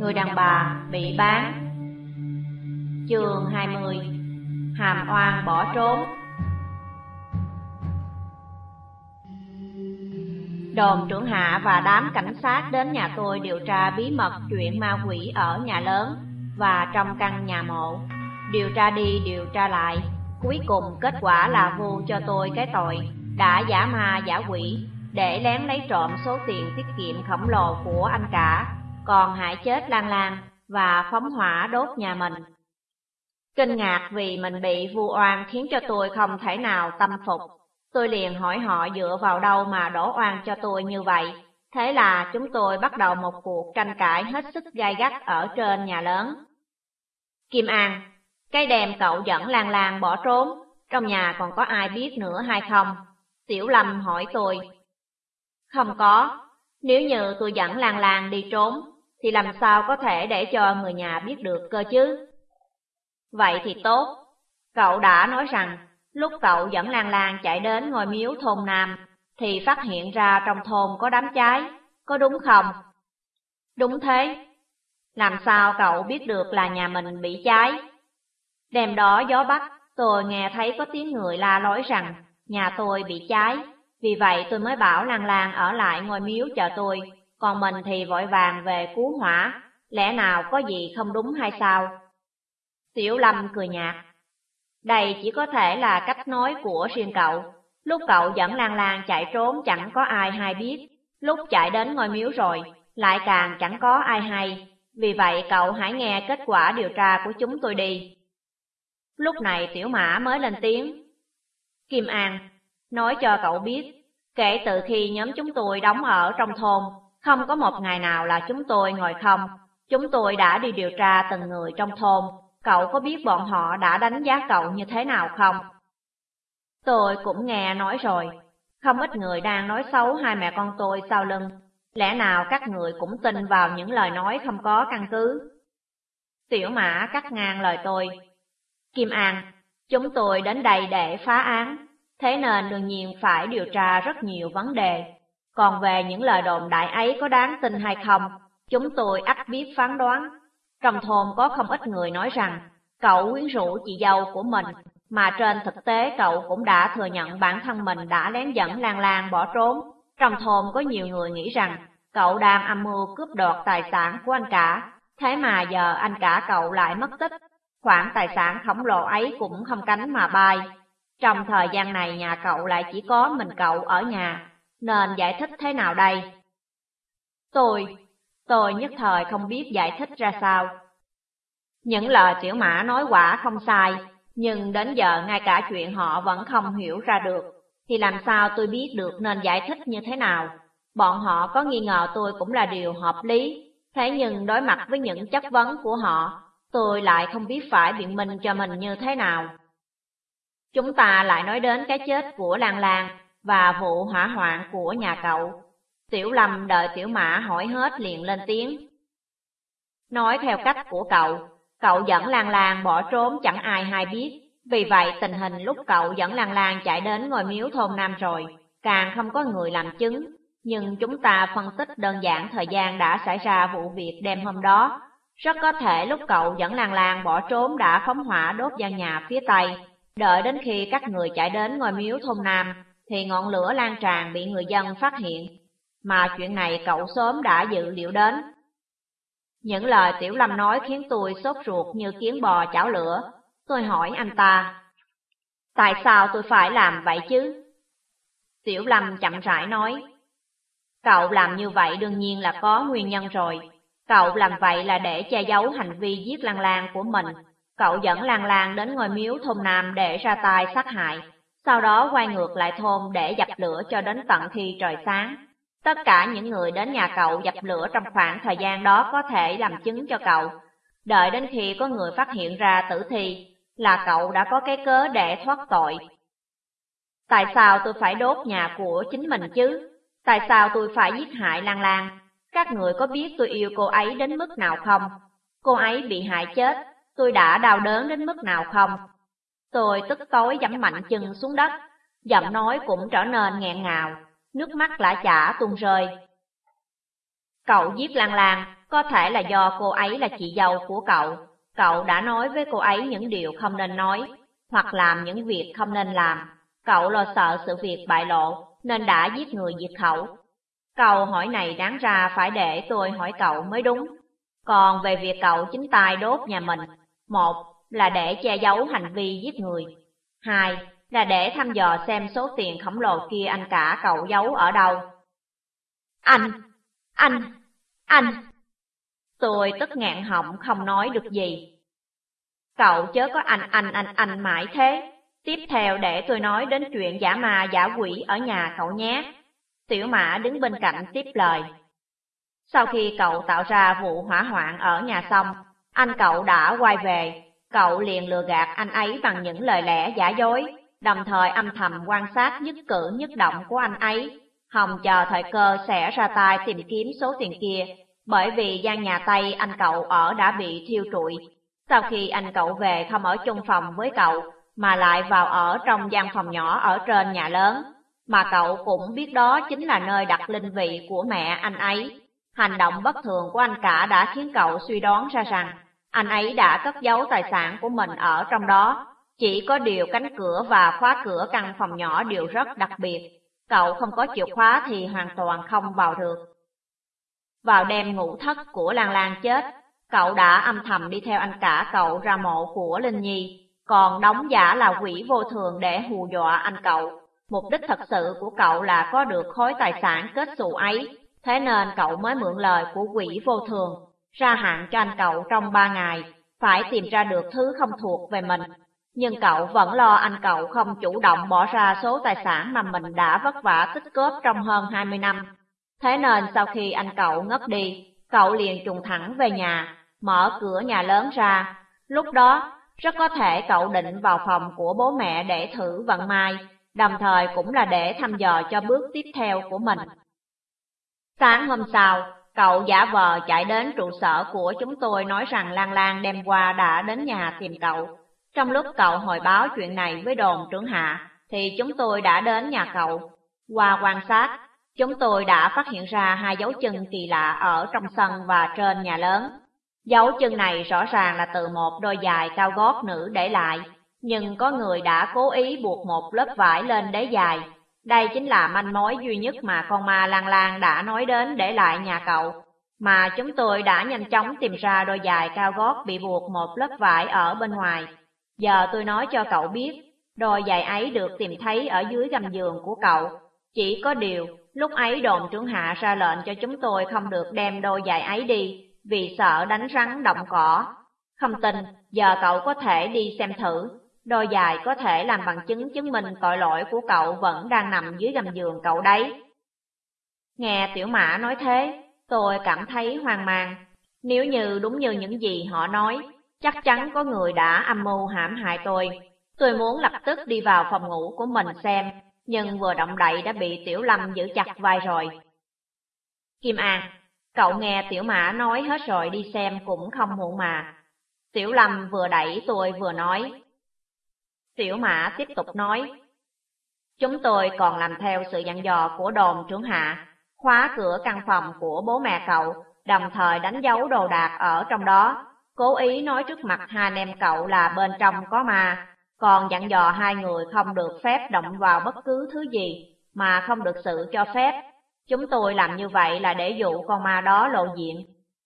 Người đàn bà bị bán. Chương 20. Hàm oan bỏ trốn. Đồn trưởng Hạ và đám cảnh sát đến nhà tôi điều tra bí mật chuyện ma quỷ ở nhà lớn và trong căn nhà mộ. Điều tra đi điều tra lại, cuối cùng kết quả là vu cho tôi cái tội đã giả ma giả quỷ để lén lấy trộm số tiền tiết kiệm khổng lồ của anh cả, còn hại chết Lan Lan và phóng hỏa đốt nhà mình. Kinh ngạc vì mình bị vu oan khiến cho tôi không thể nào tâm phục. Tôi liền hỏi họ dựa vào đâu mà đổ oan cho tôi như vậy. Thế là chúng tôi bắt đầu một cuộc tranh cãi hết sức gay gắt ở trên nhà lớn. Kim An, cái đêm cậu dẫn Lan Lan bỏ trốn, trong nhà còn có ai biết nữa hay không? Tiểu Lâm hỏi tôi. Không có, nếu như tôi dẫn Lan Lan đi trốn, thì làm sao có thể để cho người nhà biết được cơ chứ? Vậy thì tốt, cậu đã nói rằng lúc cậu dẫn Lan Lan chạy đến ngôi miếu thôn Nam, thì phát hiện ra trong thôn có đám cháy, có đúng không? Đúng thế. Làm sao cậu biết được là nhà mình bị cháy? Đêm đó gió bắc, tôi nghe thấy có tiếng người la lối rằng nhà tôi bị cháy, vì vậy tôi mới bảo Lan Lan ở lại ngôi miếu chờ tôi, còn mình thì vội vàng về cứu hỏa, lẽ nào có gì không đúng hay sao? Tiểu Lâm cười nhạt. Đây chỉ có thể là cách nói của riêng cậu. Lúc cậu dẫn Lan Lan chạy trốn chẳng có ai hay biết, lúc chạy đến ngôi miếu rồi, lại càng chẳng có ai hay. Vì vậy cậu hãy nghe kết quả điều tra của chúng tôi đi. Lúc này Tiểu Mã mới lên tiếng. Kim An, nói cho cậu biết, kể từ khi nhóm chúng tôi đóng ở trong thôn, không có một ngày nào là chúng tôi ngồi không. Chúng tôi đã đi điều tra từng người trong thôn. Cậu có biết bọn họ đã đánh giá cậu như thế nào không? Tôi cũng nghe nói rồi, không ít người đang nói xấu hai mẹ con tôi sau lưng. Lẽ nào các người cũng tin vào những lời nói không có căn cứ? Tiểu Mã cắt ngang lời tôi. Kim An, chúng tôi đến đây để phá án, thế nên đương nhiên phải điều tra rất nhiều vấn đề. Còn về những lời đồn đại ấy có đáng tin hay không, chúng tôi ắt biết phán đoán. Trong thôn có không ít người nói rằng cậu quyến rũ chị dâu của mình, mà trên thực tế cậu cũng đã thừa nhận bản thân mình đã lén dẫn Lan Lan bỏ trốn. Trong thôn có nhiều người nghĩ rằng cậu đang âm mưu cướp đoạt tài sản của anh cả, thế mà giờ anh cả cậu lại mất tích. Khoản tài sản khổng lồ ấy cũng không cánh mà bay. Trong thời gian này nhà cậu lại chỉ có mình cậu ở nhà, nên giải thích thế nào đây? Tôi nhất thời không biết giải thích ra sao. Những lời Tiểu Mã nói quả không sai, nhưng đến giờ ngay cả chuyện họ vẫn không hiểu ra được, thì làm sao tôi biết được nên giải thích như thế nào? Bọn họ có nghi ngờ tôi cũng là điều hợp lý, thế nhưng đối mặt với những chất vấn của họ, tôi lại không biết phải biện minh cho mình như thế nào. Chúng ta lại nói đến cái chết của Lan Lan và vụ hỏa hoạn của nhà cậu. Tiểu Lâm đợi Tiểu Mã hỏi hết liền lên tiếng. Nói theo cách của cậu dẫn Lan Lan bỏ trốn chẳng ai hay biết. Vì vậy tình hình lúc cậu dẫn Lan Lan chạy đến ngôi miếu thôn Nam rồi, càng không có người làm chứng. Nhưng chúng ta phân tích đơn giản thời gian đã xảy ra vụ việc đêm hôm đó. Rất có thể lúc cậu dẫn Lan Lan bỏ trốn đã phóng hỏa đốt gian nhà phía Tây. Đợi đến khi các người chạy đến ngôi miếu thôn Nam, thì ngọn lửa lan tràn bị người dân phát hiện. Mà chuyện này cậu sớm đã dự liệu đến. Những lời Tiểu Lâm nói khiến tôi sốt ruột như kiến bò chảo lửa. Tôi hỏi anh ta, tại sao tôi phải làm vậy chứ? Tiểu Lâm chậm rãi nói, cậu làm như vậy đương nhiên là có nguyên nhân rồi. Cậu làm vậy là để che giấu hành vi giết Lan Lan của mình. Cậu dẫn Lan Lan đến ngôi miếu thôn Nam để ra tay sát hại, sau đó quay ngược lại thôn để dập lửa cho đến tận khi trời sáng. Tất cả những người đến nhà cậu dập lửa trong khoảng thời gian đó có thể làm chứng cho cậu. Đợi đến khi có người phát hiện ra tử thi, là cậu đã có cái cớ để thoát tội. Tại sao tôi phải đốt nhà của chính mình chứ? Tại sao tôi phải giết hại Lan Lan? Các người có biết tôi yêu cô ấy đến mức nào không? Cô ấy bị hại chết, tôi đã đau đớn đến mức nào không? Tôi tức tối giẫm mạnh chân xuống đất, giọng nói cũng trở nên nghẹn ngào, nước mắt lã chã tuôn rơi. Cậu giết Lan Lan Có thể là do cô ấy là chị dâu của cậu đã nói với cô ấy những điều không nên nói, hoặc làm những việc không nên làm. Cậu lo sợ sự việc bại lộ, nên đã giết người diệt khẩu. Câu hỏi này đáng ra phải để tôi hỏi cậu mới đúng. Còn về việc cậu chính tay đốt nhà mình, một là để che giấu hành vi giết người, hai là để thăm dò xem số tiền khổng lồ kia anh cả cậu giấu ở đâu. Anh! Tôi tức nghẹn họng không nói được gì. Cậu chớ có anh mãi thế. Tiếp theo để tôi nói đến chuyện giả ma giả quỷ ở nhà cậu nhé. Tiểu Mã đứng bên cạnh tiếp lời. Sau khi cậu tạo ra vụ hỏa hoạn ở nhà xong, anh cậu đã quay về. Cậu liền lừa gạt anh ấy bằng những lời lẽ giả dối, đồng thời âm thầm quan sát nhất cử nhất động của anh ấy, hòng chờ thời cơ sẽ ra tay tìm kiếm số tiền kia, bởi vì gian nhà Tây anh cậu ở đã bị thiêu trụi. Sau khi anh cậu về không ở chung phòng với cậu, mà lại vào ở trong gian phòng nhỏ ở trên nhà lớn, mà cậu cũng biết đó chính là nơi đặt linh vị của mẹ anh ấy. Hành động bất thường của anh cả đã khiến cậu suy đoán ra rằng anh ấy đã cất giấu tài sản của mình ở trong đó. Chỉ có điều cánh cửa và khóa cửa căn phòng nhỏ đều rất đặc biệt. Cậu không có chìa khóa thì hoàn toàn không vào được. Vào đêm ngủ thất của Lan Lan chết, cậu đã âm thầm đi theo anh cả cậu ra mộ của Linh Nhi, còn đóng giả là quỷ vô thường để hù dọa anh cậu. Mục đích thật sự của cậu là có được khối tài sản kết xù ấy, thế nên cậu mới mượn lời của quỷ vô thường, ra hạn cho anh cậu trong 3 ngày, phải tìm ra được thứ không thuộc về mình. Nhưng cậu vẫn lo anh cậu không chủ động bỏ ra số tài sản mà mình đã vất vả tích góp trong hơn 20 năm. Thế nên sau khi anh cậu ngất đi, cậu liền trùng thẳng về nhà, mở cửa nhà lớn ra. Lúc đó, rất có thể cậu định vào phòng của bố mẹ để thử vận may, đồng thời cũng là để thăm dò cho bước tiếp theo của mình. Sáng hôm sau, cậu giả vờ chạy đến trụ sở của chúng tôi nói rằng Lan Lan đêm qua đã đến nhà tìm cậu. Trong lúc cậu hồi báo chuyện này với đồn trưởng hạ, thì chúng tôi đã đến nhà cậu. Qua quan sát, chúng tôi đã phát hiện ra 2 dấu chân kỳ lạ ở trong sân và trên nhà lớn. Dấu chân này rõ ràng là từ một đôi giày cao gót nữ để lại, nhưng có người đã cố ý buộc một lớp vải lên đế giày. Đây chính là manh mối duy nhất mà con ma Lan Lan đã nói đến để lại nhà cậu, mà chúng tôi đã nhanh chóng tìm ra đôi giày cao gót bị buộc một lớp vải ở bên ngoài. Giờ tôi nói cho cậu biết, đôi giày ấy được tìm thấy ở dưới gầm giường của cậu. Chỉ có điều, lúc ấy đồn trưởng hạ ra lệnh cho chúng tôi không được đem đôi giày ấy đi, vì sợ đánh rắn động cỏ. Không tin, giờ cậu có thể đi xem thử. Đôi giày có thể làm bằng chứng chứng minh tội lỗi của cậu vẫn đang nằm dưới gầm giường cậu đấy. Nghe Tiểu Mã nói thế, tôi cảm thấy hoang mang. Nếu như đúng như những gì họ nói, chắc chắn có người đã âm mưu hãm hại tôi. Tôi muốn lập tức đi vào phòng ngủ của mình xem, nhưng vừa động đậy đã bị Tiểu Lâm giữ chặt vai rồi. Kim An, cậu nghe Tiểu Mã nói hết rồi, đi xem cũng không muộn mà. Tiểu Lâm vừa đẩy tôi vừa nói. Tiểu Mã tiếp tục nói. Chúng tôi còn làm theo sự dặn dò của đồn trưởng hạ, khóa cửa căn phòng của bố mẹ cậu, đồng thời đánh dấu đồ đạc ở trong đó, cố ý nói trước mặt 2 anh em cậu là bên trong có ma, còn dặn dò 2 người không được phép động vào bất cứ thứ gì mà không được sự cho phép. Chúng tôi làm như vậy là để dụ con ma đó lộ diện.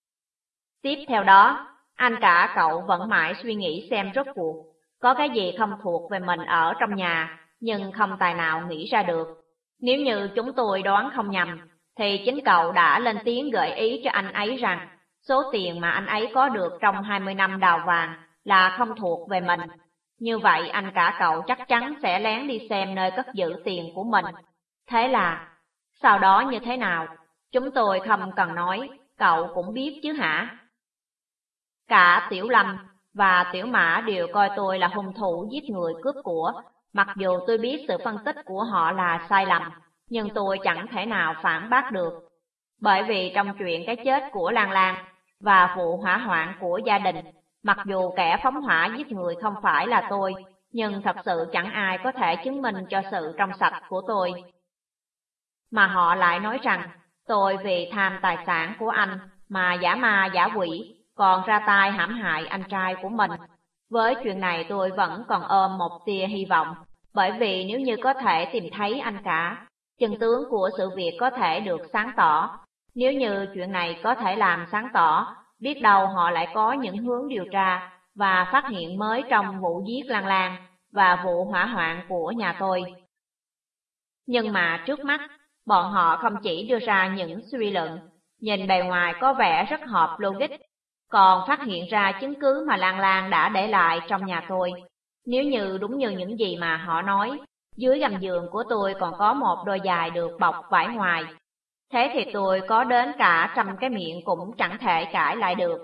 Tiếp theo đó, anh cả cậu vẫn mãi suy nghĩ xem rốt cuộc có cái gì không thuộc về mình ở trong nhà, nhưng không tài nào nghĩ ra được. Nếu như chúng tôi đoán không nhầm, thì chính cậu đã lên tiếng gợi ý cho anh ấy rằng số tiền mà anh ấy có được trong 20 năm đào vàng là không thuộc về mình. Như vậy anh cả cậu chắc chắn sẽ lén đi xem nơi cất giữ tiền của mình. Thế là, sau đó như thế nào, chúng tôi không cần nói, cậu cũng biết chứ hả? Cả Tiểu Lâm và Tiểu Mã đều coi tôi là hung thủ giết người cướp của, mặc dù tôi biết sự phân tích của họ là sai lầm, nhưng tôi chẳng thể nào phản bác được. Bởi vì trong chuyện cái chết của Lan Lan và vụ hỏa hoạn của gia đình, mặc dù kẻ phóng hỏa giết người không phải là tôi, nhưng thật sự chẳng ai có thể chứng minh cho sự trong sạch của tôi. Mà họ lại nói rằng tôi vì tham tài sản của anh mà giả ma giả quỷ, còn ra tay hãm hại anh trai của mình. Với chuyện này tôi vẫn còn ôm một tia hy vọng, bởi vì nếu như có thể tìm thấy anh cả, chân tướng của sự việc có thể được sáng tỏ. Nếu như chuyện này có thể làm sáng tỏ, biết đâu họ lại có những hướng điều tra và phát hiện mới trong vụ giết Lan Lan và vụ hỏa hoạn của nhà tôi. Nhưng mà trước mắt, bọn họ không chỉ đưa ra những suy luận, nhìn bề ngoài có vẻ rất hợp logic, còn phát hiện ra chứng cứ mà Lan Lan đã để lại trong nhà tôi. Nếu như đúng như những gì mà họ nói, dưới gầm giường của tôi còn có một đôi giày được bọc vải ngoài. Thế thì tôi có đến cả 100 cái miệng cũng chẳng thể cãi lại được.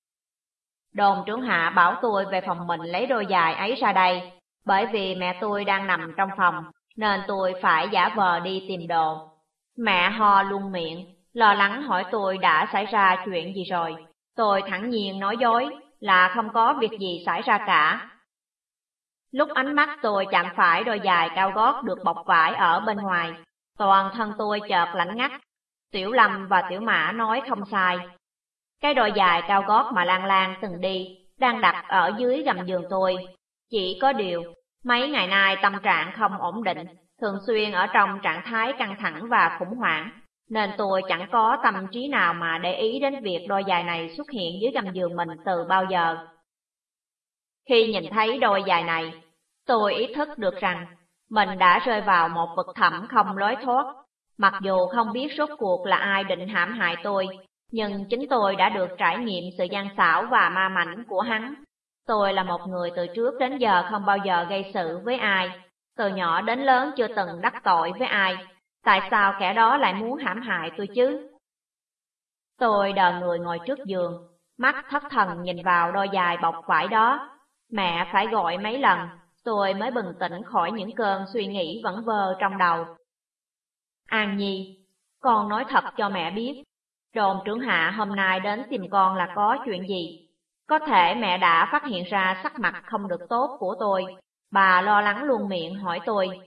Đồn trưởng hạ bảo tôi về phòng mình lấy đôi giày ấy ra đây, bởi vì mẹ tôi đang nằm trong phòng, nên tôi phải giả vờ đi tìm đồ. Mẹ ho luôn miệng, lo lắng hỏi tôi đã xảy ra chuyện gì rồi. Tôi thẳng nhiên nói dối là không có việc gì xảy ra cả. Lúc ánh mắt tôi chạm phải đôi giày cao gót được bọc vải ở bên ngoài, toàn thân tôi chợt lạnh ngắt. Tiểu Lâm và Tiểu Mã nói không sai. Cái đôi giày cao gót mà Lan Lan từng đi đang đặt ở dưới gầm giường tôi. Chỉ có điều, mấy ngày nay tâm trạng không ổn định, thường xuyên ở trong trạng thái căng thẳng và khủng hoảng, nên tôi chẳng có tâm trí nào mà để ý đến việc đôi giày này xuất hiện dưới gầm giường mình từ bao giờ. Khi nhìn thấy đôi giày này, tôi ý thức được rằng mình đã rơi vào một vực thẳm không lối thoát. Mặc dù không biết rốt cuộc là ai định hãm hại tôi, nhưng chính tôi đã được trải nghiệm sự gian xảo và ma mãnh của hắn. Tôi là một người từ trước đến giờ không bao giờ gây sự với ai, từ nhỏ đến lớn chưa từng đắc tội với ai. Tại sao kẻ đó lại muốn hãm hại tôi chứ? Tôi đờ người ngồi trước giường, mắt thất thần nhìn vào đôi giày bọc vải đó. Mẹ phải gọi mấy lần, tôi mới bừng tỉnh khỏi những cơn suy nghĩ vẩn vơ trong đầu. An Nhi, con nói thật cho mẹ biết, đồn trưởng hạ hôm nay đến tìm con là có chuyện gì? Có thể mẹ đã phát hiện ra sắc mặt không được tốt của tôi, bà lo lắng luôn miệng hỏi tôi.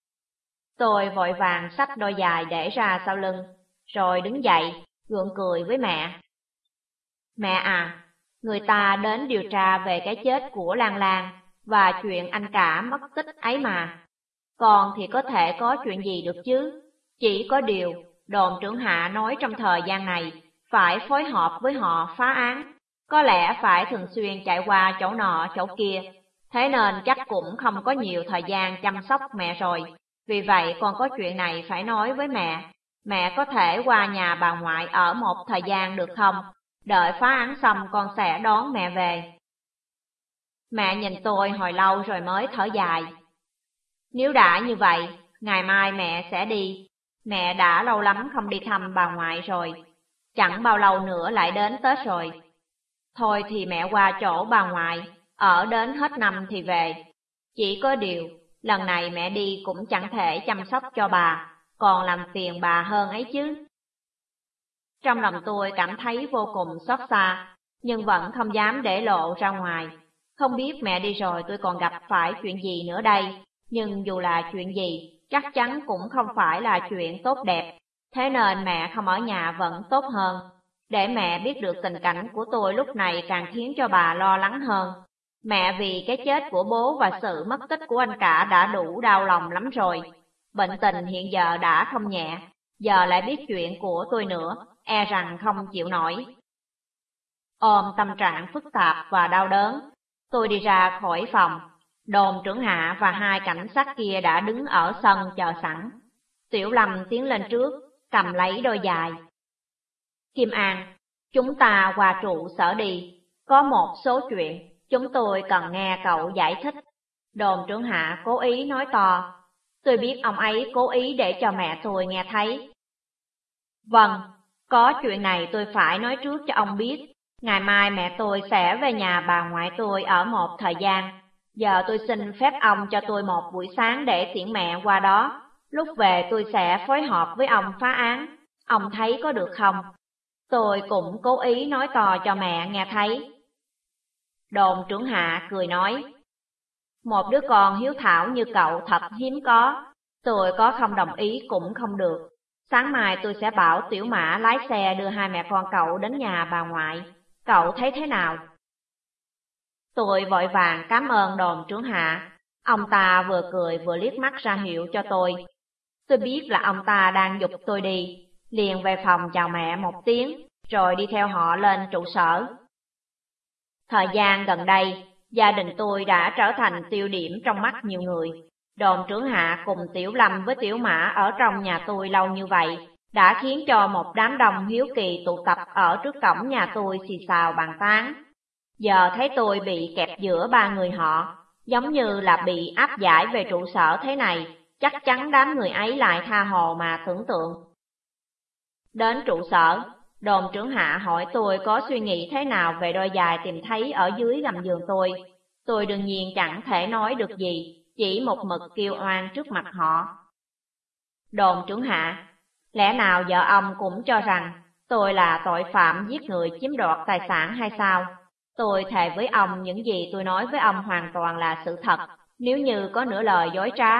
Tôi vội vàng xách đôi giày để ra sau lưng, rồi đứng dậy, gượng cười với mẹ. Mẹ à, người ta đến điều tra về cái chết của Lan Lan và chuyện anh cả mất tích ấy mà. Còn thì có thể có chuyện gì được chứ? Chỉ có điều, đồn trưởng hạ nói trong thời gian này phải phối hợp với họ phá án, có lẽ phải thường xuyên chạy qua chỗ nọ chỗ kia, thế nên chắc cũng không có nhiều thời gian chăm sóc mẹ rồi. Vì vậy con có chuyện này phải nói với mẹ có thể qua nhà bà ngoại ở một thời gian được không? Đợi phá án xong con sẽ đón mẹ về. Mẹ nhìn tôi hồi lâu rồi mới thở dài. Nếu đã như vậy, ngày mai mẹ sẽ đi. Mẹ đã lâu lắm không đi thăm bà ngoại rồi, chẳng bao lâu nữa lại đến Tết rồi. Thôi thì mẹ qua chỗ bà ngoại, ở đến hết năm thì về. Chỉ có điều, lần này mẹ đi cũng chẳng thể chăm sóc cho bà, còn làm phiền bà hơn ấy chứ. Trong lòng tôi cảm thấy vô cùng xót xa, nhưng vẫn không dám để lộ ra ngoài. Không biết mẹ đi rồi tôi còn gặp phải chuyện gì nữa đây, nhưng dù là chuyện gì, chắc chắn cũng không phải là chuyện tốt đẹp. Thế nên mẹ không ở nhà vẫn tốt hơn. Để mẹ biết được tình cảnh của tôi lúc này càng khiến cho bà lo lắng hơn. Mẹ vì cái chết của bố và sự mất tích của anh cả đã đủ đau lòng lắm rồi. Bệnh tình hiện giờ đã không nhẹ, giờ lại biết chuyện của tôi nữa, e rằng không chịu nổi. Ôm tâm trạng phức tạp và đau đớn, tôi đi ra khỏi phòng. Đồn trưởng hạ và hai cảnh sát kia đã đứng ở sân chờ sẵn. Tiểu Lâm tiến lên trước, cầm lấy đôi giày. Kim An, chúng ta qua trụ sở đi, có một số chuyện chúng tôi cần nghe cậu giải thích. Đồn trưởng hạ cố ý nói to, tôi biết ông ấy cố ý để cho mẹ tôi nghe thấy. Vâng, có chuyện này tôi phải nói trước cho ông biết. Ngày mai mẹ tôi sẽ về nhà bà ngoại tôi ở một thời gian. Giờ tôi xin phép ông cho tôi một buổi sáng để tiễn mẹ qua đó. Lúc về tôi sẽ phối hợp với ông phá án. Ông thấy có được không? Tôi cũng cố ý nói to cho mẹ nghe thấy. Đồn trưởng hạ cười nói, một đứa con hiếu thảo như cậu thật hiếm có. Tôi có không đồng ý cũng không được. Sáng mai tôi sẽ bảo Tiểu Mã lái xe đưa hai mẹ con cậu đến nhà bà ngoại. Cậu thấy thế nào? Tôi vội vàng cảm ơn đồn trưởng hạ. Ông ta vừa cười vừa liếc mắt ra hiệu cho tôi. Tôi biết là ông ta đang giục tôi đi, liền về phòng chào mẹ một tiếng, rồi đi theo họ lên trụ sở. Thời gian gần đây, gia đình tôi đã trở thành tiêu điểm trong mắt nhiều người. Đồn trưởng hạ cùng Tiểu Lâm với Tiểu Mã ở trong nhà tôi lâu như vậy, đã khiến cho một đám đông hiếu kỳ tụ tập ở trước cổng nhà tôi xì xào bàn tán. Giờ thấy tôi bị kẹp giữa ba người họ, giống như là bị áp giải về trụ sở thế này, chắc chắn đám người ấy lại tha hồ mà tưởng tượng. Đến trụ sở, đồn trưởng hạ hỏi tôi có suy nghĩ thế nào về đôi giày tìm thấy ở dưới gầm giường tôi. Tôi đương nhiên chẳng thể nói được gì, chỉ một mực kêu oan trước mặt họ. Đồn trưởng hạ, lẽ nào vợ ông cũng cho rằng tôi là tội phạm giết người chiếm đoạt tài sản hay sao? Tôi thề với ông những gì tôi nói với ông hoàn toàn là sự thật, nếu như có nửa lời dối trá.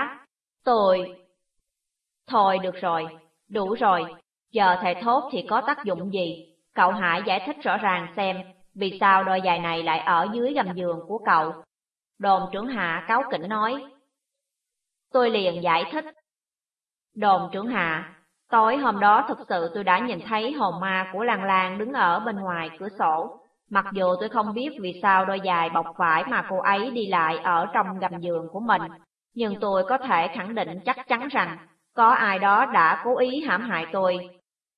Thôi được rồi, đủ rồi, giờ thề thốt thì có tác dụng gì? Cậu hãy giải thích rõ ràng xem, vì sao đôi giày này lại ở dưới gầm giường của cậu? Đồn trưởng hạ cáu kỉnh nói. Tôi liền giải thích. Đồn trưởng hạ, tối hôm đó thực sự tôi đã nhìn thấy hồn ma của Lan Lan đứng ở bên ngoài cửa sổ. Mặc dù tôi không biết vì sao đôi giày bọc vải mà cô ấy đi lại ở trong gầm giường của mình, nhưng tôi có thể khẳng định chắc chắn rằng có ai đó đã cố ý hãm hại tôi.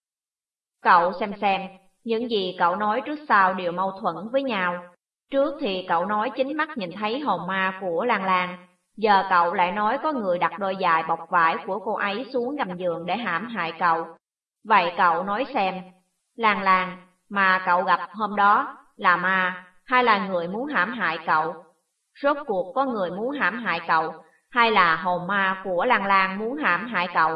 Cậu xem, những gì cậu nói trước sau đều mâu thuẫn với nhau. Trước thì cậu nói chính mắt nhìn thấy hồn ma của Lan Lan, giờ cậu lại nói có người đặt đôi giày bọc vải của cô ấy xuống gầm giường để hãm hại cậu. Vậy cậu nói xem, Lan Lan mà cậu gặp hôm đó là ma hay là người muốn hãm hại cậu? Rốt cuộc có người muốn hãm hại cậu hay là hồn ma của Lan Lan muốn hãm hại cậu?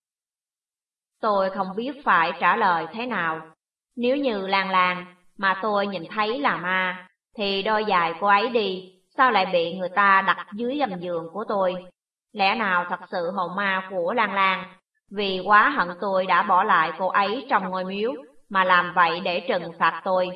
Tôi không biết phải trả lời thế nào. Nếu như Lan Lan mà tôi nhìn thấy là ma, thì đôi giày cô ấy đi, sao lại bị người ta đặt dưới gầm giường của tôi? Lẽ nào thật sự hồn ma của Lan Lan vì quá hận tôi đã bỏ lại cô ấy trong ngôi miếu mà làm vậy để trừng phạt tôi?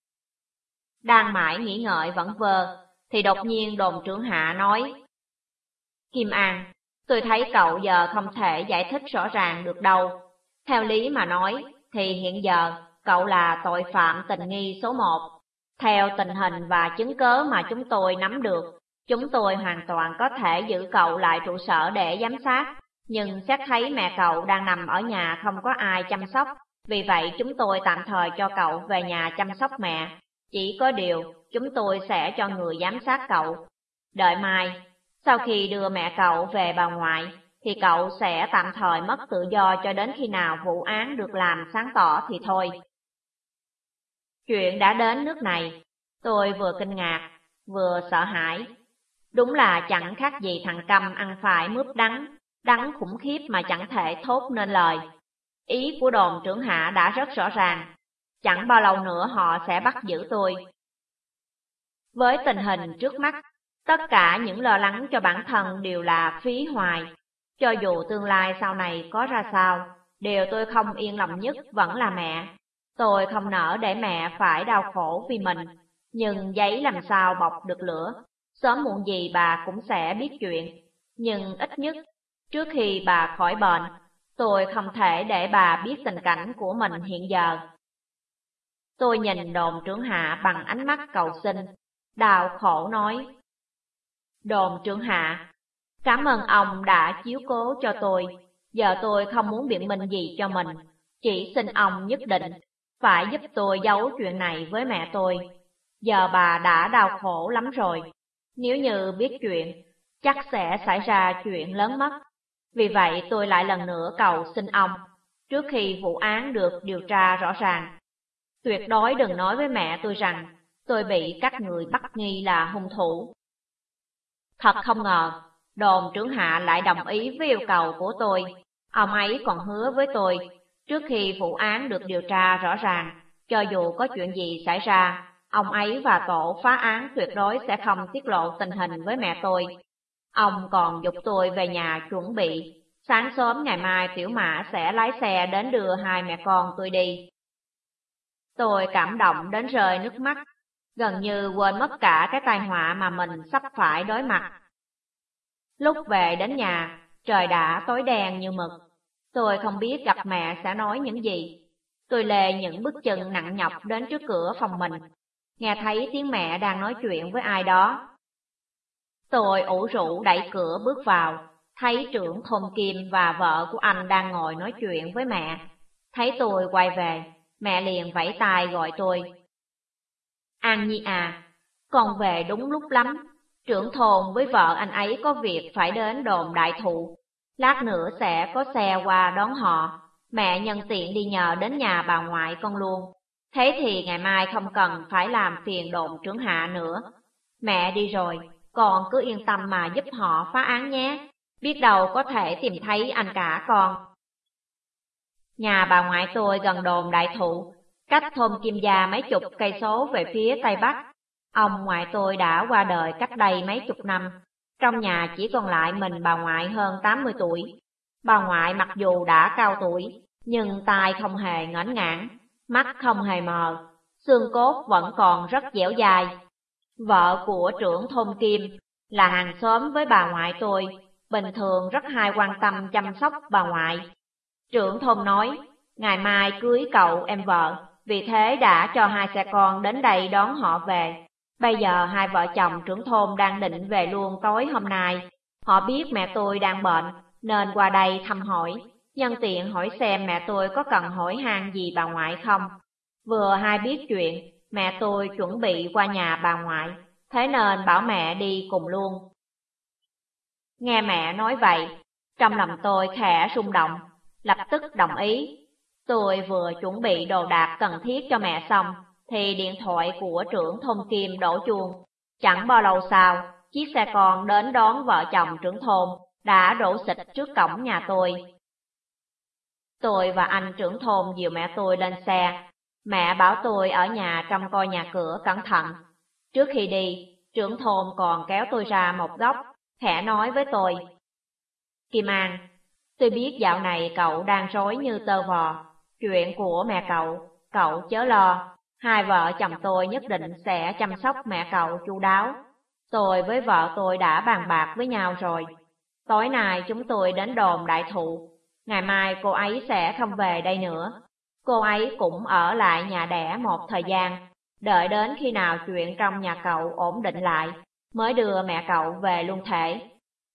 Đang mãi nghĩ ngợi vẩn vơ, thì đột nhiên đồn trưởng hạ nói. Kim An, tôi thấy cậu giờ không thể giải thích rõ ràng được đâu. Theo lý mà nói, thì hiện giờ cậu là tội phạm tình nghi số 1. Theo tình hình và chứng cớ mà chúng tôi nắm được, chúng tôi hoàn toàn có thể giữ cậu lại trụ sở để giám sát. Nhưng xét thấy mẹ cậu đang nằm ở nhà không có ai chăm sóc, vì vậy chúng tôi tạm thời cho cậu về nhà chăm sóc mẹ. Chỉ có điều, chúng tôi sẽ cho người giám sát cậu. Đợi mai, sau khi đưa mẹ cậu về bà ngoại, thì cậu sẽ tạm thời mất tự do cho đến khi nào vụ án được làm sáng tỏ thì thôi. Chuyện đã đến nước này, tôi vừa kinh ngạc, vừa sợ hãi. Đúng là chẳng khác gì thằng câm ăn phải mướp đắng, đắng khủng khiếp mà chẳng thể thốt nên lời. Ý của đồn trưởng hạ đã rất rõ ràng, chẳng bao lâu nữa họ sẽ bắt giữ tôi. Với tình hình trước mắt, tất cả những lo lắng cho bản thân đều là phí hoài. Cho dù tương lai sau này có ra sao, điều tôi không yên lòng nhất vẫn là mẹ. Tôi không nỡ để mẹ phải đau khổ vì mình, nhưng giấy làm sao bọc được lửa. Sớm muộn gì bà cũng sẽ biết chuyện, nhưng ít nhất, trước khi bà khỏi bệnh, tôi không thể để bà biết tình cảnh của mình hiện giờ. Tôi nhìn đồn trưởng hạ bằng ánh mắt cầu xin, đau khổ nói. Đồn trưởng hạ, cảm ơn ông đã chiếu cố cho tôi, giờ tôi không muốn biện minh gì cho mình, chỉ xin ông nhất định phải giúp tôi giấu chuyện này với mẹ tôi. Giờ bà đã đau khổ lắm rồi, nếu như biết chuyện, chắc sẽ xảy ra chuyện lớn mất. Vì vậy tôi lại lần nữa cầu xin ông, trước khi vụ án được điều tra rõ ràng, tuyệt đối đừng nói với mẹ tôi rằng tôi bị các người bắt nghi là hung thủ. Thật không ngờ, đồn trưởng hạ lại đồng ý với yêu cầu của tôi. Ông ấy còn hứa với tôi, trước khi vụ án được điều tra rõ ràng, cho dù có chuyện gì xảy ra, ông ấy và tổ phá án tuyệt đối sẽ không tiết lộ tình hình với mẹ tôi. Ông còn giục tôi về nhà chuẩn bị, Sáng sớm ngày mai Tiểu Mã sẽ lái xe đến đưa hai mẹ con tôi đi. Tôi cảm động đến rơi nước mắt, gần như quên mất cả cái tai họa mà mình sắp phải đối mặt. Lúc về đến nhà, trời đã tối đen như mực. Tôi không biết gặp mẹ sẽ nói những gì. Tôi lê những bước chân nặng nhọc đến trước cửa phòng mình, nghe thấy tiếng mẹ đang nói chuyện với ai đó. Tôi ủ rũ đẩy cửa bước vào, thấy trưởng thôn Kim và vợ của anh đang ngồi nói chuyện với mẹ. Thấy tôi quay về, mẹ liền vẫy tay gọi tôi. An Nhi à, con về đúng lúc lắm. Trưởng thôn với vợ anh ấy có việc phải đến đồn đại thụ. Lát nữa sẽ có xe qua đón họ. Mẹ nhân tiện đi nhờ đến nhà bà ngoại con luôn. Thế thì ngày mai không cần phải làm phiền đồn trưởng hạ nữa. Mẹ đi rồi, con cứ yên tâm mà giúp họ phá án nhé. Biết đâu có thể tìm thấy anh cả con. Nhà bà ngoại tôi gần đồn đại thụ, cách thôn Kim Gia mấy chục cây số về phía tây bắc. Ông ngoại tôi đã qua đời cách đây mấy chục năm. Trong nhà chỉ còn lại mình bà ngoại hơn 80 tuổi. Bà ngoại mặc dù đã cao tuổi, nhưng tai không hề ngổn ngãn, mắt không hề mờ, xương cốt vẫn còn rất dẻo dai. Vợ của trưởng thôn Kim là hàng xóm với bà ngoại tôi, bình thường rất hay quan tâm chăm sóc bà ngoại. Trưởng thôn nói, ngày mai cưới cậu em vợ, vì thế đã cho hai xe con đến đây đón họ về. Bây giờ hai vợ chồng trưởng thôn đang định về luôn tối hôm nay. Họ biết mẹ tôi đang bệnh, nên qua đây thăm hỏi, nhân tiện hỏi xem mẹ tôi có cần hỏi han gì bà ngoại không. Vừa hay biết chuyện, mẹ tôi chuẩn bị qua nhà bà ngoại, thế nên bảo mẹ đi cùng luôn. Nghe mẹ nói vậy, trong lòng tôi khẽ rung động, lập tức đồng ý. Tôi vừa chuẩn bị đồ đạc cần thiết cho mẹ xong, thì điện thoại của trưởng thôn Kim đổ chuông. Chẳng bao lâu sau, chiếc xe con đến đón vợ chồng trưởng thôn đã đổ xịch trước cổng nhà tôi. Tôi và anh trưởng thôn dìu mẹ tôi lên xe. Mẹ bảo tôi ở nhà trông coi nhà cửa cẩn thận. Trước khi đi, trưởng thôn còn kéo tôi ra một góc, khẽ nói với tôi. Kim An, tôi biết dạo này cậu đang rối như tơ vò. Chuyện của mẹ cậu chớ lo. Hai vợ chồng tôi nhất định sẽ chăm sóc mẹ cậu chu đáo. Tôi với vợ tôi đã bàn bạc với nhau rồi. Tối nay chúng tôi đến đồn đại thụ. Ngày mai cô ấy sẽ không về đây nữa. Cô ấy cũng ở lại nhà đẻ một thời gian, đợi đến khi nào chuyện trong nhà cậu ổn định lại, mới đưa mẹ cậu về luôn thể.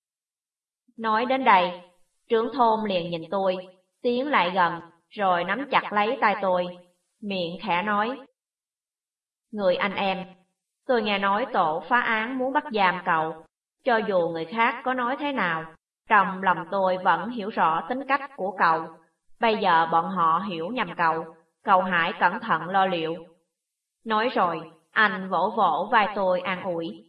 Nói đến đây, trưởng thôn liền nhìn tôi, tiến lại gần, rồi nắm chặt lấy tay tôi, miệng khẽ nói. Người anh em, tôi nghe nói tổ phá án muốn bắt giam cậu. Cho dù người khác có nói thế nào, trong lòng tôi vẫn hiểu rõ tính cách của cậu. Bây giờ bọn họ hiểu nhầm cậu hãy cẩn thận lo liệu. Nói rồi, anh vỗ vỗ vai tôi an ủi.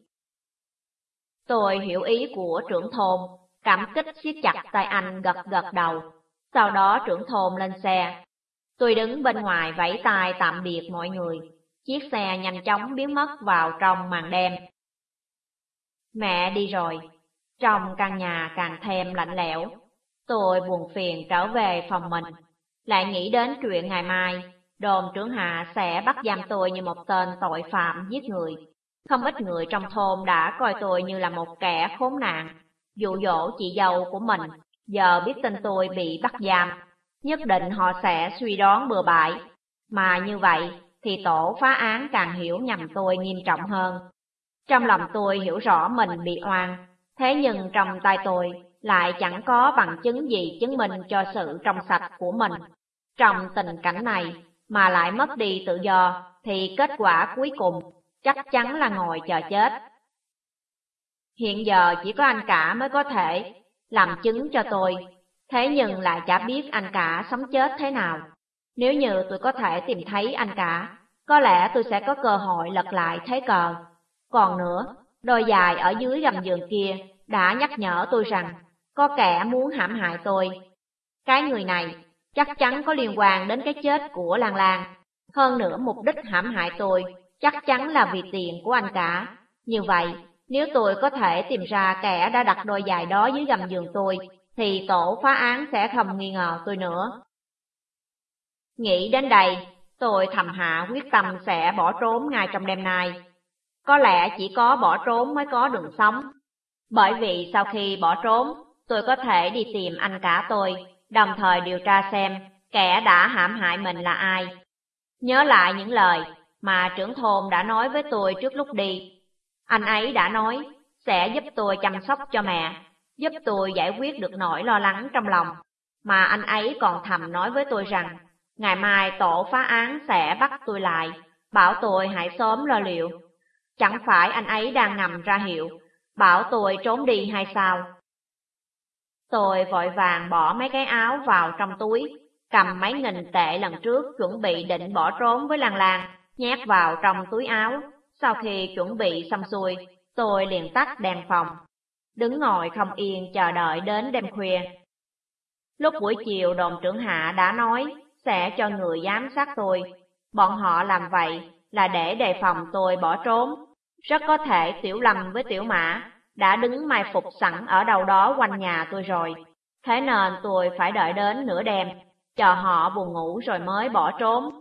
Tôi hiểu ý của trưởng thôn, cảm kích siết chặt tay anh gật gật đầu. Sau đó trưởng thôn lên xe. Tôi đứng bên ngoài vẫy tay tạm biệt mọi người. Chiếc xe nhanh chóng biến mất vào trong màn đêm. Mẹ đi rồi, trong căn nhà càng thêm lạnh lẽo. Tôi buồn phiền trở về phòng mình, lại nghĩ đến chuyện ngày mai, đồn trưởng hạ sẽ bắt giam tôi như một tên tội phạm giết người. Không ít người trong thôn đã coi tôi như là một kẻ khốn nạn, dụ dỗ chị dâu của mình. Giờ biết tin tôi bị bắt giam, nhất định họ sẽ suy đoán bừa bãi. Mà như vậy thì tổ phá án càng hiểu nhầm tôi nghiêm trọng hơn. Trong lòng tôi hiểu rõ mình bị oan, thế nhưng trong tay tôi lại chẳng có bằng chứng gì chứng minh cho sự trong sạch của mình. Trong tình cảnh này mà lại mất đi tự do thì kết quả cuối cùng chắc chắn là ngồi chờ chết. Hiện giờ chỉ có anh cả mới có thể làm chứng cho tôi, thế nhưng lại chả biết anh cả sống chết thế nào. Nếu như tôi có thể tìm thấy anh cả, có lẽ tôi sẽ có cơ hội lật lại thế cờ. Còn nữa, đôi giày ở dưới gầm giường kia đã nhắc nhở tôi rằng có kẻ muốn hãm hại tôi. Cái người này chắc chắn có liên quan đến cái chết của Lan Lan. Hơn nữa mục đích hãm hại tôi chắc chắn là vì tiền của anh cả. Như vậy, nếu tôi có thể tìm ra kẻ đã đặt đôi giày đó dưới gầm giường tôi, thì tổ phá án sẽ không nghi ngờ tôi nữa. Nghĩ đến đây, tôi thầm hạ quyết tâm sẽ bỏ trốn ngay trong đêm nay. Có lẽ chỉ có bỏ trốn mới có đường sống. Bởi vì sau khi bỏ trốn, tôi có thể đi tìm anh cả tôi, đồng thời điều tra xem kẻ đã hãm hại mình là ai. Nhớ lại những lời mà trưởng thôn đã nói với tôi trước lúc đi. Anh ấy đã nói sẽ giúp tôi chăm sóc cho mẹ, giúp tôi giải quyết được nỗi lo lắng trong lòng. Mà anh ấy còn thầm nói với tôi rằng ngày mai tổ phá án sẽ bắt tôi lại, bảo tôi hãy sớm lo liệu. Chẳng phải anh ấy đang ngầm ra hiệu, bảo tôi trốn đi hay sao? Tôi vội vàng bỏ mấy cái áo vào trong túi, cầm mấy nghìn tệ lần trước chuẩn bị định bỏ trốn với Lan Lan, nhét vào trong túi áo. Sau khi chuẩn bị xong xuôi, tôi liền tắt đèn phòng, đứng ngồi không yên chờ đợi đến đêm khuya. Lúc buổi chiều đồn trưởng Hạ đã nói sẽ cho người giám sát tôi. Bọn họ làm vậy là để đề phòng tôi bỏ trốn. Rất có thể Tiểu Lâm với Tiểu Mã đã đứng mai phục sẵn ở đâu đó quanh nhà tôi rồi. Thế nên tôi phải đợi đến nửa đêm, chờ họ buồn ngủ rồi mới bỏ trốn.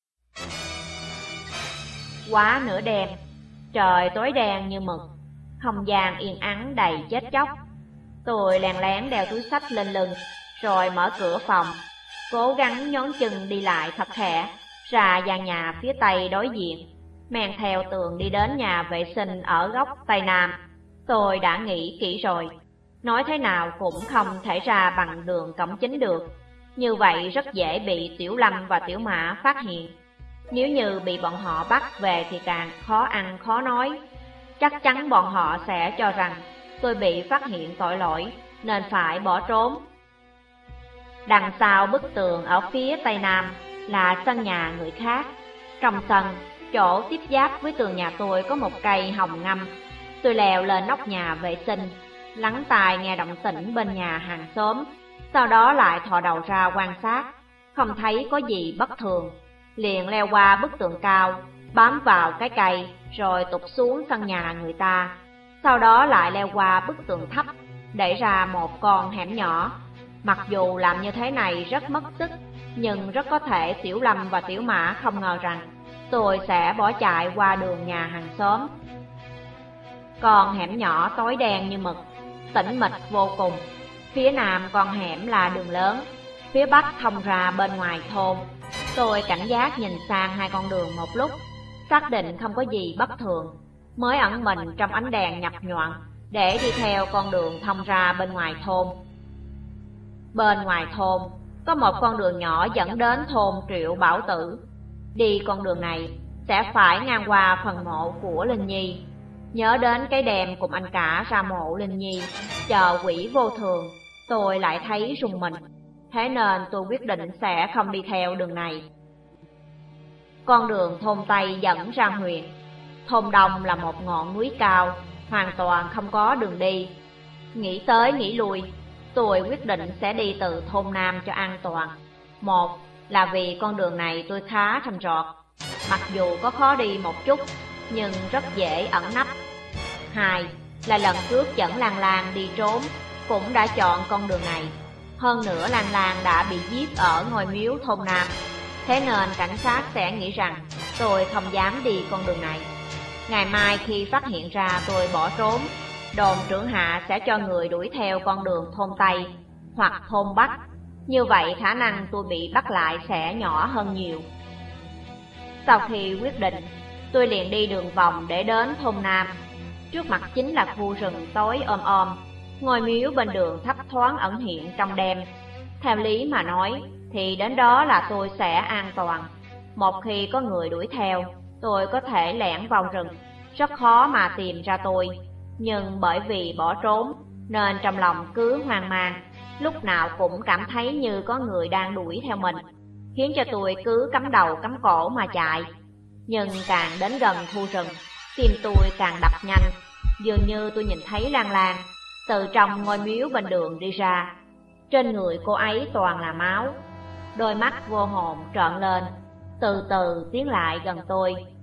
Quá nửa đêm, trời tối đen như mực, không gian yên ắng đầy chết chóc. Tôi lén lén đeo túi xách lên lưng, rồi mở cửa phòng, cố gắng nhón chân đi lại thật khẽ, ra gian nhà phía tây đối diện, men theo tường đi đến nhà vệ sinh ở góc tây nam. Tôi đã nghĩ kỹ rồi, nói thế nào cũng không thể ra bằng đường cổng chính được. Như vậy rất dễ bị Tiểu Lâm và Tiểu Mã phát hiện. Nếu như bị bọn họ bắt về thì càng khó ăn khó nói. Chắc chắn bọn họ sẽ cho rằng tôi bị phát hiện tội lỗi nên phải bỏ trốn. Đằng sau bức tường ở phía tây nam là sân nhà người khác. Trong sân, chỗ tiếp giáp với tường nhà tôi có một cây hồng ngâm. Tôi leo lên nóc nhà vệ sinh, lắng tai nghe động tĩnh bên nhà hàng xóm, sau đó lại thò đầu ra quan sát. Không thấy có gì bất thường, liền leo qua bức tường cao, bám vào cái cây, rồi tụt xuống sân nhà người ta. Sau đó lại leo qua bức tường thấp, để ra một con hẻm nhỏ. Mặc dù làm như thế này rất mất sức, nhưng rất có thể Tiểu Lâm và Tiểu Mã không ngờ rằng tôi sẽ bỏ chạy qua đường nhà hàng xóm. Con hẻm nhỏ tối đen như mực, tĩnh mịch vô cùng. Phía nam con hẻm là đường lớn, phía bắc thông ra bên ngoài thôn. Tôi cảnh giác nhìn sang hai con đường một lúc, xác định không có gì bất thường, mới ẩn mình trong ánh đèn nhập nhọn để đi theo con đường thông ra bên ngoài thôn. Bên ngoài thôn có một con đường nhỏ dẫn đến thôn Triệu Bảo Tử. Đi con đường này sẽ phải ngang qua phần mộ của Linh Nhi. Nhớ đến cái đêm cùng anh cả ra mộ Linh Nhi chờ quỷ vô thường, tôi lại thấy rùng mình. Thế nên tôi quyết định sẽ không đi theo đường này. Con đường thôn Tây dẫn ra huyện. Thôn Đông là một ngọn núi cao, hoàn toàn không có đường đi. Nghĩ tới nghĩ lui, tôi quyết định sẽ đi từ thôn Nam cho an toàn. Một là vì con đường này tôi khá rành rọt, mặc dù có khó đi một chút, nhưng rất dễ ẩn nấp. Hai là lần trước dẫn Lan Lan đi trốn, cũng đã chọn con đường này. Hơn nữa Lan Lan đã bị giết ở ngôi miếu thôn Nam, thế nên cảnh sát sẽ nghĩ rằng tôi không dám đi con đường này. Ngày mai khi phát hiện ra tôi bỏ trốn, đồn trưởng Hạ sẽ cho người đuổi theo con đường thôn Tây hoặc thôn Bắc. Như vậy khả năng tôi bị bắt lại sẽ nhỏ hơn nhiều. Sau khi quyết định, tôi liền đi đường vòng để đến thôn Nam. Trước mặt chính là khu rừng tối om, ngôi miếu bên đường thấp thoáng ẩn hiện trong đêm. Theo lý mà nói thì đến đó là tôi sẽ an toàn. Một khi có người đuổi theo, tôi có thể lẻn vào rừng, rất khó mà tìm ra tôi. Nhưng bởi vì bỏ trốn nên trong lòng cứ hoang mang, lúc nào cũng cảm thấy như có người đang đuổi theo mình, khiến cho tôi cứ cắm đầu cắm cổ mà chạy. Nhưng càng đến gần khu rừng, tim tôi càng đập nhanh. Dường như tôi nhìn thấy Lan Lan từ trong ngôi miếu bên đường đi ra. Trên người cô ấy toàn là máu, đôi mắt vô hồn trợn lên, từ từ tiến lại gần tôi.